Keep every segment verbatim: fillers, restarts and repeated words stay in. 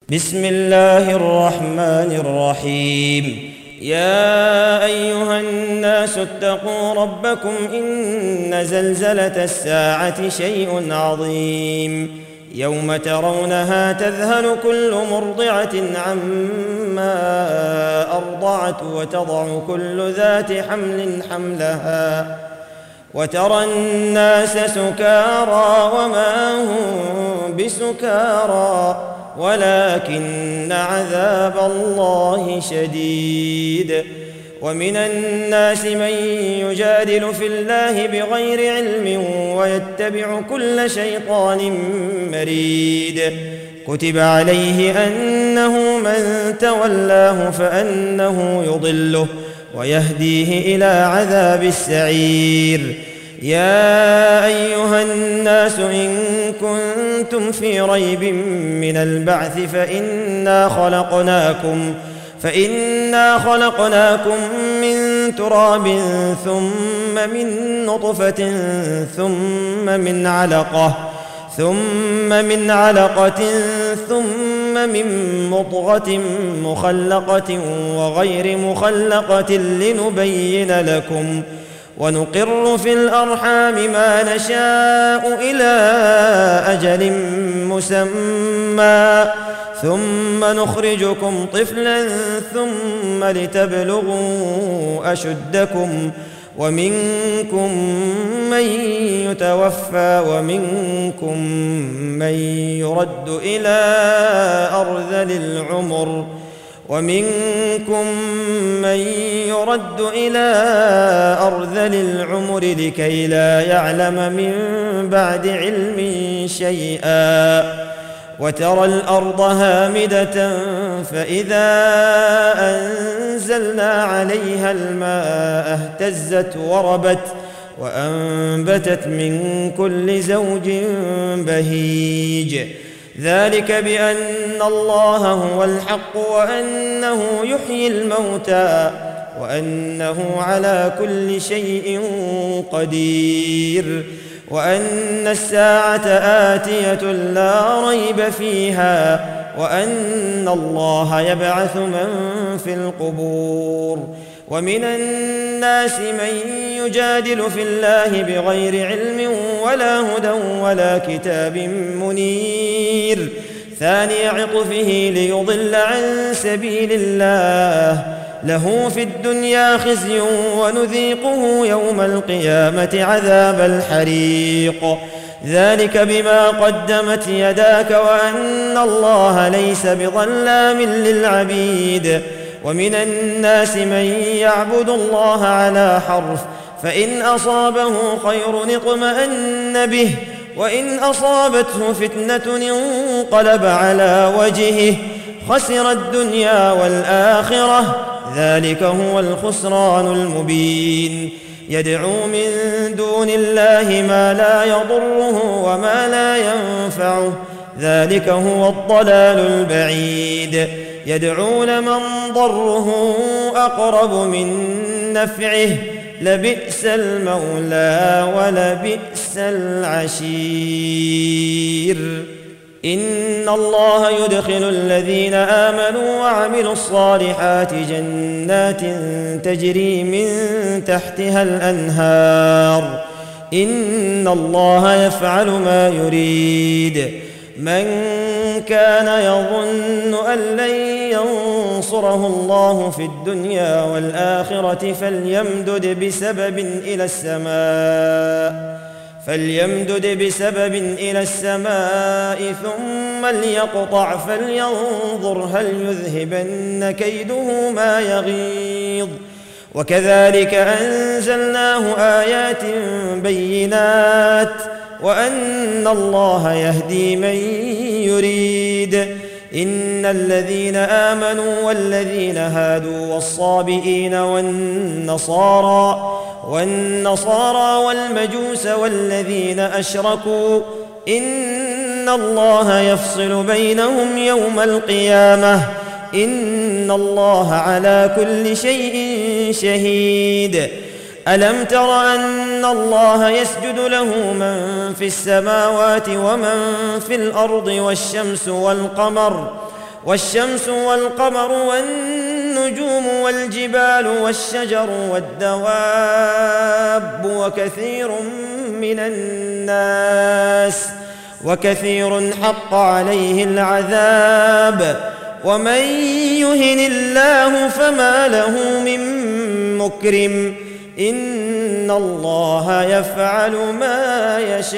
بسم الله الرحمن الرحيم. يا أيها الناس اتقوا ربكم إن زلزلة الساعة شيء عظيم يوم ترونها تذهل كل مرضعة عما أرضعت وتضع كل ذات حمل حملها وترى الناس سكارى وما هم بسكارى ولكن عذاب الله شديد. ومن الناس من يجادل في الله بغير علم ويتبع كل شيطان مريد. كتب عليه أنه من تولاه فأنه يضله ويهديه إلى عذاب السعير. يا أيها الناس إن كنتم في ريب من البعث فإنا خلقناكم فإنا خلقناكم من تراب ثم من نطفة ثم من علقة ثم من علقة ثم من مضغة مخلقة وغير مخلقة لنبين لكم ونقر في الأرحام ما نشاء إلى أجل مسمى ثم نخرجكم طفلا ثم لتبلغوا أشدكم ومنكم من يتوفى ومنكم من يرد إلى أرذل العمر ومنكم من يرد إلى أرذل العمر لكي لا يعلم من بعد علم شيئا. وترى الأرض هامدة فإذا أنزلنا عليها الماء اهتزت وربت وأنبتت من كل زوج بهيج. ذلك بأن الله هو الحق وأنه يحيي الموتى وأنه على كل شيء قدير وأن الساعة آتية لا ريب فيها وأن الله يبعث من في القبور. ومن الناس من يجادل في الله بغير علم ولا هدى ولا كتاب منير ثاني عطفه ليضل عن سبيل الله له في الدنيا خزي ونذيقه يوم القيامة عذاب الحريق. ذلك بما قدمت يداك وأن الله ليس بظلام للعبيد. ومن الناس من يعبد الله على حرف فإن أصابه خير اطمأن به وإن أصابته فتنة انقلب على وجهه خسر الدنيا والآخرة ذلك هو الخسران المبين. يدعو من دون الله ما لا يضره وما لا ينفعه ذلك هو الضلال البعيد. يدعو لمن ضره أقرب من نفعه لبئس المولى ولبئس العشير. إن الله يدخل الذين آمنوا وعملوا الصالحات جنات تجري من تحتها الأنهار إن الله يفعل ما يريد. من كان يظن أن لن ينصره الله في الدنيا والآخرة فليمدد بسبب إلى السماء فليمدد بسبب إلى السماء ثم ليقطع فلينظر هل يذهبن كيده ما يغيظ. وكذلك أنزلناه آيات بينات وأن الله يهدي من يريد. إن الذين آمنوا والذين هادوا والصابئين والنصارى والنصارى والمجوس والذين أشركوا إن الله يفصل بينهم يوم القيامة إن الله على كل شيء شهيد. ألم تر أن الله يسجد له من في السماوات ومن في الأرض والشمس والقمر والشمس والقمر والنجوم والجبال والشجر والدواب وكثير من الناس وكثير حق عليه العذاب ومن يهن الله فما له من مكرم إن الله يفعل ما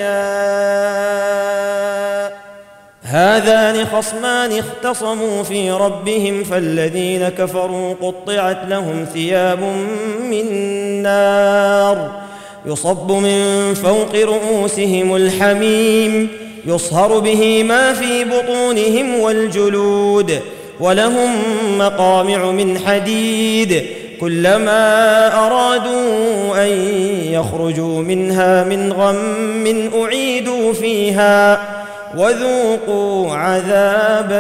يشاء. هذان خصمان اختصموا في ربهم فالذين كفروا قطعت لهم ثياب من نار يصب من فوق رؤوسهم الحميم يصهر به ما في بطونهم والجلود ولهم مقامع من حديد كلما أرادوا أن يخرجوا منها من غم أعيدوا فيها وذوقوا عذاب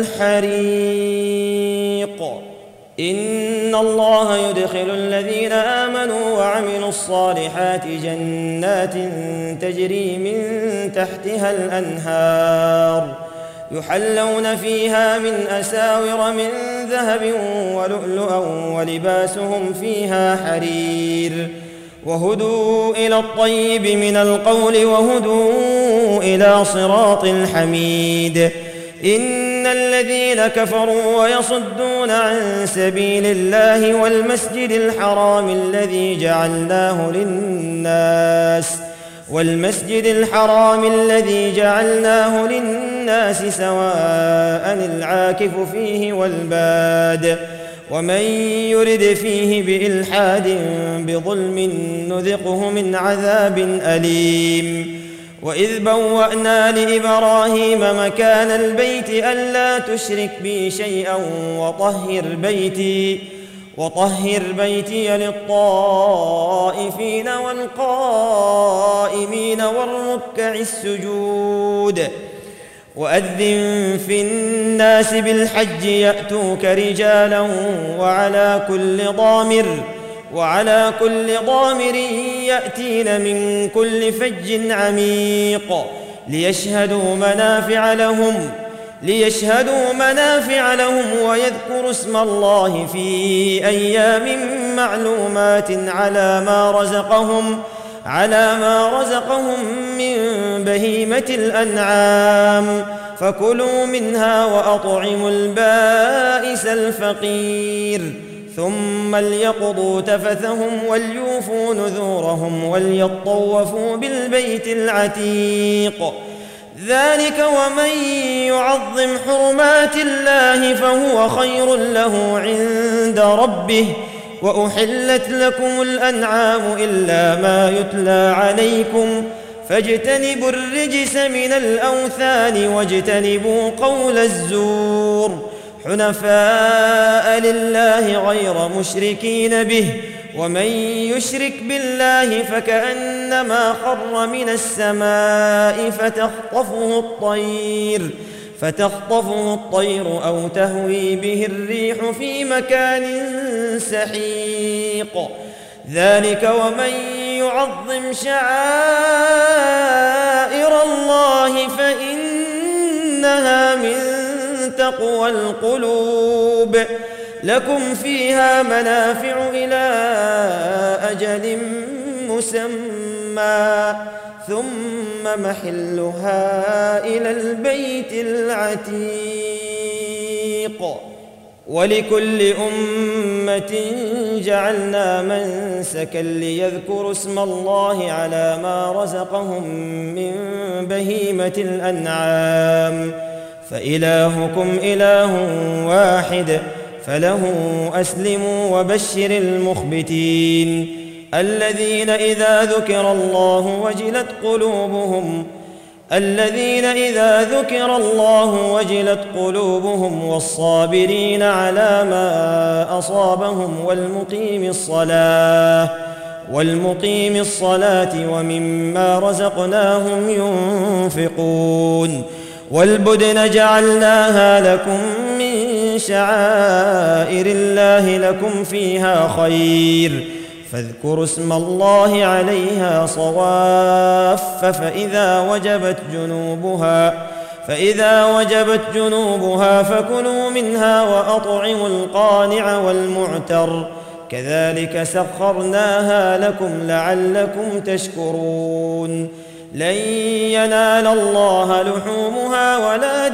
الحريق. إن الله يدخل الذين آمنوا وعملوا الصالحات جنات تجري من تحتها الأنهار يحلون فيها من أساور من ذهب ولؤلؤا ولباسهم فيها حرير وهدوا إلى الطيب من القول وهدوا إلى صراط الحميد. إن الذين كفروا ويصدون عن سبيل الله والمسجد الحرام الذي جعلناه للناس والمسجد الحرام الذي جعلناه للناس سواء العاكف فيه والباد ومن يرد فيه بإلحاد بظلم نذقه من عذاب أليم. وإذ بوأنا لإبراهيم مكان البيت ألا تشرك بي شيئا وطهر بيتي وطهر بيتي للطائفين والقائمين والركع السجود. وأذن في الناس بالحج يأتوك رجالا وعلى كل ضامر وعلى كل ضامر يأتين من كل فج عميق ليشهدوا منافع لهم ليشهدوا منافع لهم ويذكروا اسم الله في أيام معلومات على ما رزقهم على ما رزقهم من بهيمة الأنعام فكلوا منها وأطعموا البائس الفقير ثم ليقضوا تفثهم وليوفوا نذورهم وليطوفوا بالبيت العتيق. ذلك ومن يعظم حرمات الله فهو خير له عند ربه. وأحلت لكم الأنعام إلا ما يتلى عليكم فاجتنبوا الرجس من الأوثان واجتنبوا قول الزور حنفاء لله غير مشركين به ومن يشرك بالله فكأنما خر من السماء فتخطفه الطير فتخطفه الطير أو تهوي به الريح في مكان سحيق. ذلك ومن يعظم شعائر الله فإنها من تقوى القلوب. لكم فيها منافع إلى أجل مسمى ثم محلها إلى البيت العتيق. ولكل أمة جعلنا منسكا ليذكروا اسم الله على ما رزقهم من بهيمة الأنعام فإلهكم إله واحد فله أسلموا وبشر المخبتين الذين إذا ذكر الله وجلت قلوبهم الذين إذا ذكر الله وجلت قلوبهم والصابرين على ما أصابهم والمقيم الصلاة والمقيم الصلاة ومما رزقناهم ينفقون. والبدن جعلناها لكم من شعائر الله لكم فيها خير فاذكروا اسم الله عليها صواف فإذا وجبت جنوبها فإذا وجبت جنوبها فكلوا منها وأطعموا القانع والمعتر كذلك سخرناها لكم لعلكم تشكرون لن ينال الله لحومها ولا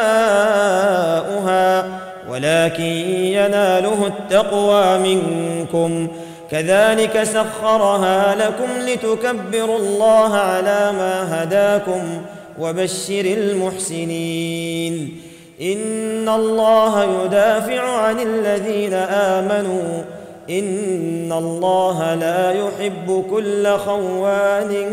دماؤها ولكن يناله التقوى منكم كذلك سخرها لكم لتكبروا الله على ما هداكم وبشر المحسنين إن الله يدافع عن الذين آمنوا إن الله لا يحب كل خوان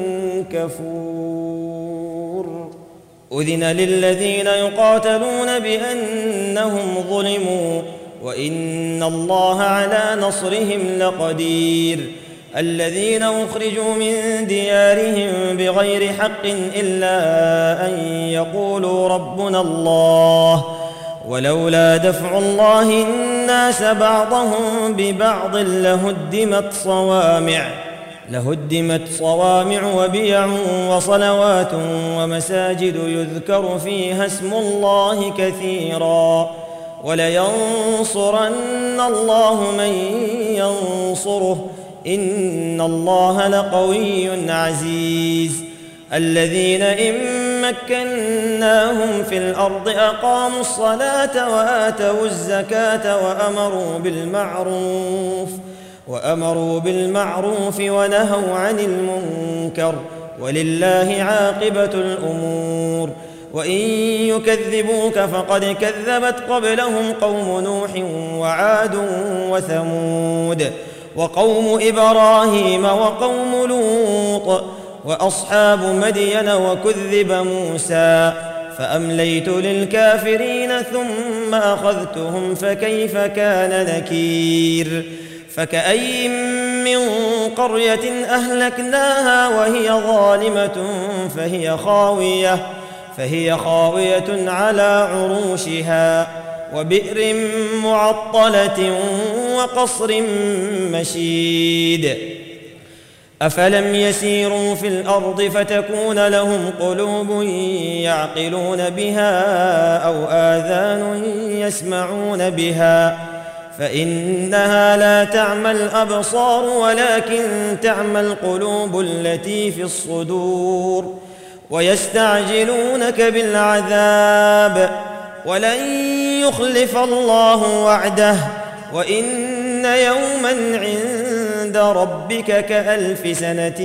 كفور أذن للذين يقاتلون بأنهم ظلموا وإن الله على نصرهم لقدير الذين أخرجوا من ديارهم بغير حق إلا أن يقولوا ربنا الله ولولا دفع الله الناس بعضهم ببعض لهدمت صوامع لهدمت صوامع وبيع وصلوات ومساجد يذكر فيها اسم الله كثيرا ولينصرن الله من ينصره إن الله لقوي عزيز الذين إن مكناهم في الأرض أقاموا الصلاة وآتوا الزكاة وأمروا بالمعروف وأمروا بالمعروف ونهوا عن المنكر ولله عاقبة الأمور وإن يكذبوك فقد كذبت قبلهم قوم نوح وعاد وثمود وقوم إبراهيم وقوم لوط وأصحاب مدين وكذب موسى فأمليت للكافرين ثم أخذتهم فكيف كان نكير فكأي من قرية أهلكناها وهي ظالمة فهي خاوية فهي خاوية على عروشها وبئر معطلة وقصر مشيد أفلم يسيروا في الأرض فتكون لهم قلوب يعقلون بها أو آذان يسمعون بها فإنها لا تعمى الأبصار ولكن تعمى القلوب التي في الصدور ويستعجلونك بالعذاب ولن يخلف الله وعده وإن يوما عند ربك كألف سنة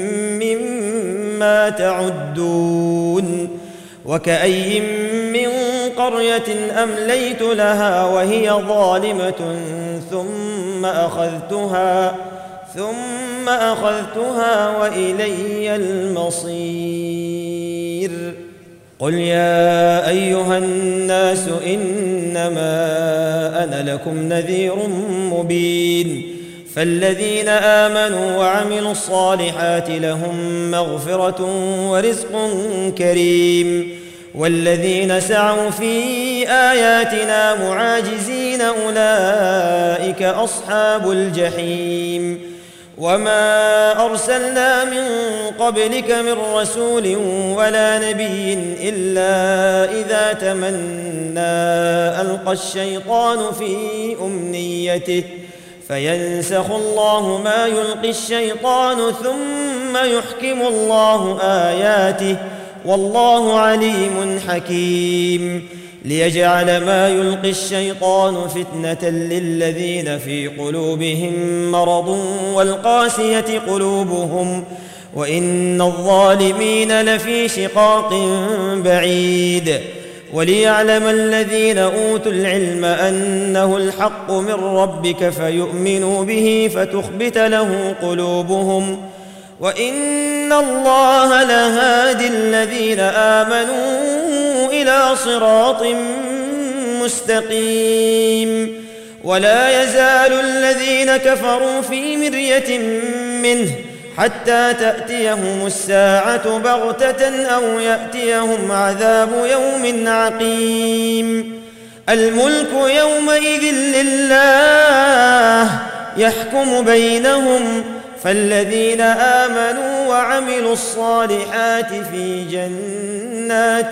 مما تعدون وكأي من قرية أمليت لها وهي ظالمة ثم أخذتها ثم أخذتها وإلي المصير قل يا أيها الناس إنما أنا لكم نذير مبين فالذين آمنوا وعملوا الصالحات لهم مغفرة ورزق كريم والذين سعوا في آياتنا معاجزين أولئك أصحاب الجحيم وما أرسلنا من قبلك من رسول ولا نبي إلا إذا تمنى ألقى الشيطان في أمنيته فينسخ الله ما يلقي الشيطان ثم يحكم الله آياته والله عليم حكيم ليجعل ما يلقي الشيطان فتنة للذين في قلوبهم مرض والقاسية قلوبهم وإن الظالمين لفي شقاق بعيد وليعلم الذين أوتوا العلم أنه الحق من ربك فيؤمنوا به فتخبت له قلوبهم وإن الله لهادي الذين آمنوا إلى صراط مستقيم ولا يزال الذين كفروا في مرية منه حتى تأتيهم الساعة بغتة أو يأتيهم عذاب يوم عقيم الملك يومئذ لله يحكم بينهم فالذين آمنوا وعملوا الصالحات في جنات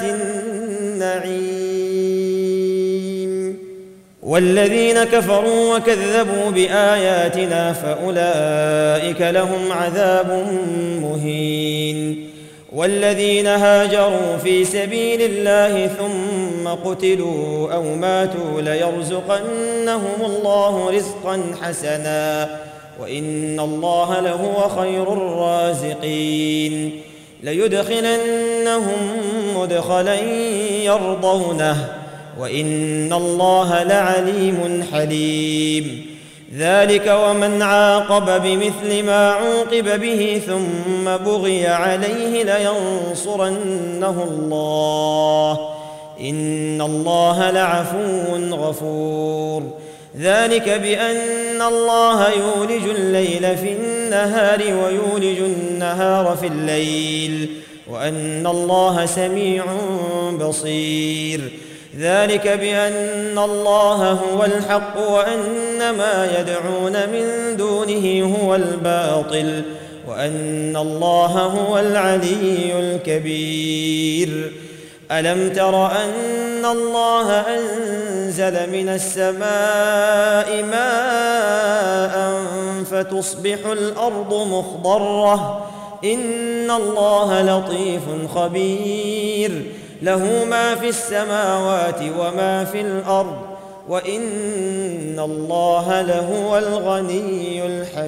النعيم، والذين كفروا وكذبوا بآياتنا فأولئك لهم عذاب مهين. والذين هاجروا في سبيل الله ثم قتلوا أو ماتوا ليرزقنهم الله رزقا حسنا وإن الله لهو خير الرازقين. ليدخلنهم مدخلا يرضونه وإن الله لعليم حليم. ذلك ومن عاقب بمثل ما عوقب به ثم بغي عليه لينصرنه الله إن الله لعفو غفور. ذلك بأن الله يولج الليل في النهار ويولج النهار في الليل وأن الله سميع بصير. ذلك بأن الله هو الحق وأن ما يدعون من دونه هو الباطل وأن الله هو العلي الكبير. ألم تر أن الله أنزل من السماء ماء فتصبح الأرض مخضرة إن الله لطيف خبير. له ما في السماوات وما في الأرض وإن الله لهو الغني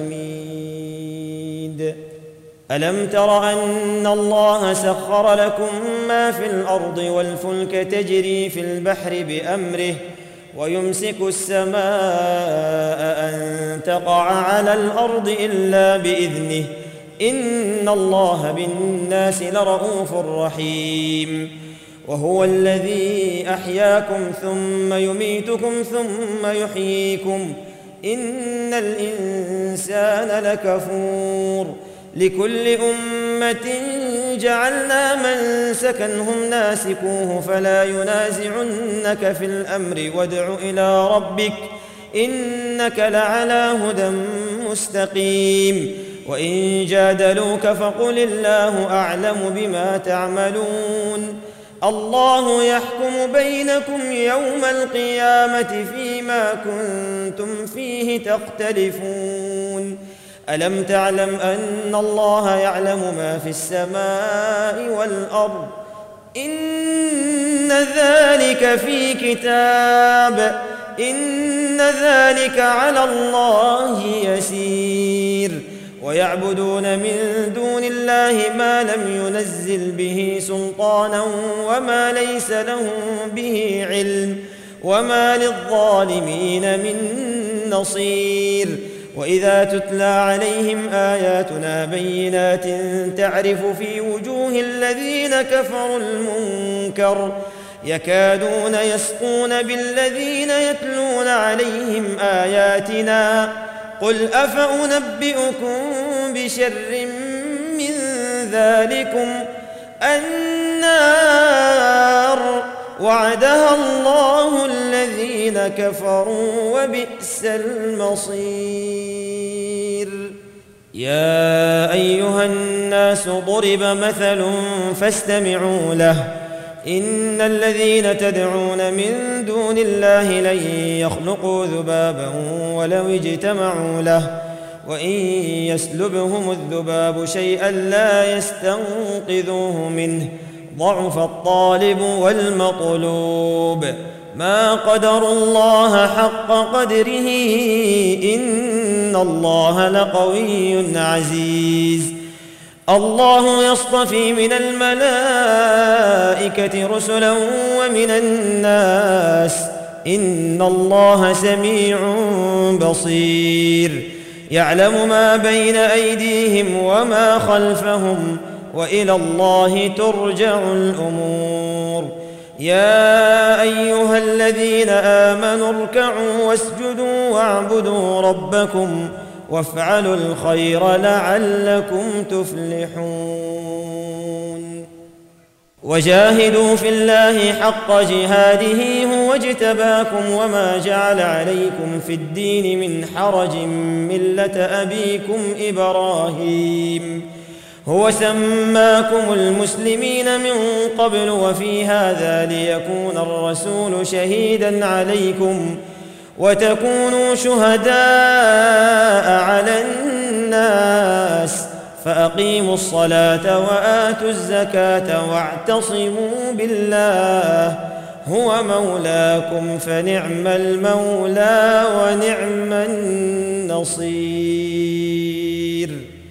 الحميد. ألم تر أن الله سخر لكم ما في الأرض والفلك تجري في البحر بأمره ويمسك السماء أن تقع على الأرض إلا بإذنه إن الله بالناس لرءوف رحيم. وهو الذي أحياكم ثم يميتكم ثم يحييكم إن الإنسان لكفور. لكل أمة جعلنا منسكا هم ناسكوه فلا ينازعنك في الأمر وادع إلى ربك إنك لعلى هدى مستقيم. وإن جادلوك فقل الله أعلم بما تعملون الله يحكم بينكم يوم القيامة فيما كنتم فيه تختلفون. ألم تعلم أن الله يعلم ما في السماء والأرض إن ذلك في كتاب إن ذلك على الله يسير. ويعبدون من دون الله ما لم ينزل به سلطانا وما ليس لهم به علم وما للظالمين من نصير. وإذا تتلى عليهم آياتنا بينات تعرف في وجوه الذين كفروا المنكر يكادون يسقون بالذين يتلون عليهم آياتنا قل أفأنبئكم بشر من ذلكم النار وعدها الله الذين كفروا وبئس المصير. يا أيها الناس ضرب مثل فاستمعوا له إن الذين تدعون من دون الله لن يخلقوا ذبابا ولو اجتمعوا له وإن يسلبهم الذباب شيئا لا يستنقذوه منه ضعف الطالب والمطلوب. ما قدروا الله حق قدره إن الله لقوي عزيز. الله يصطفي من الملائكة رسلا ومن الناس إن الله سميع بصير. يعلم ما بين أيديهم وما خلفهم وإلى الله ترجع الأمور. يا أيها الذين آمنوا اركعوا واسجدوا واعبدوا ربكم وافعلوا الخير لعلكم تفلحون. وجاهدوا في الله حق جهاده هو اجتباكم وما جعل عليكم في الدين من حرج ملة أبيكم إبراهيم هو سماكم المسلمين من قبل وفي هذا ليكون الرسول شهيدا عليكم وتكونوا شهداء على الناس فأقيموا الصلاة وآتوا الزكاة واعتصموا بالله هو مولاكم فنعم المولى ونعم النصير.